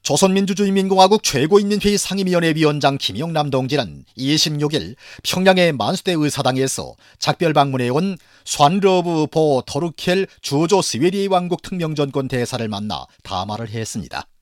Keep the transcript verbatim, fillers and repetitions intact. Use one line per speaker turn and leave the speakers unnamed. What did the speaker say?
조선민주주의민공화국 최고인민회의 상임위원회 위원장 김영남 동지는 이십육 일 평양의 만수대 의사당에서 작별 방문해 온 스완러브 보 토르켈 주조 스웨디의 왕국 특명전권 대사를 만나 담화를 했습니다.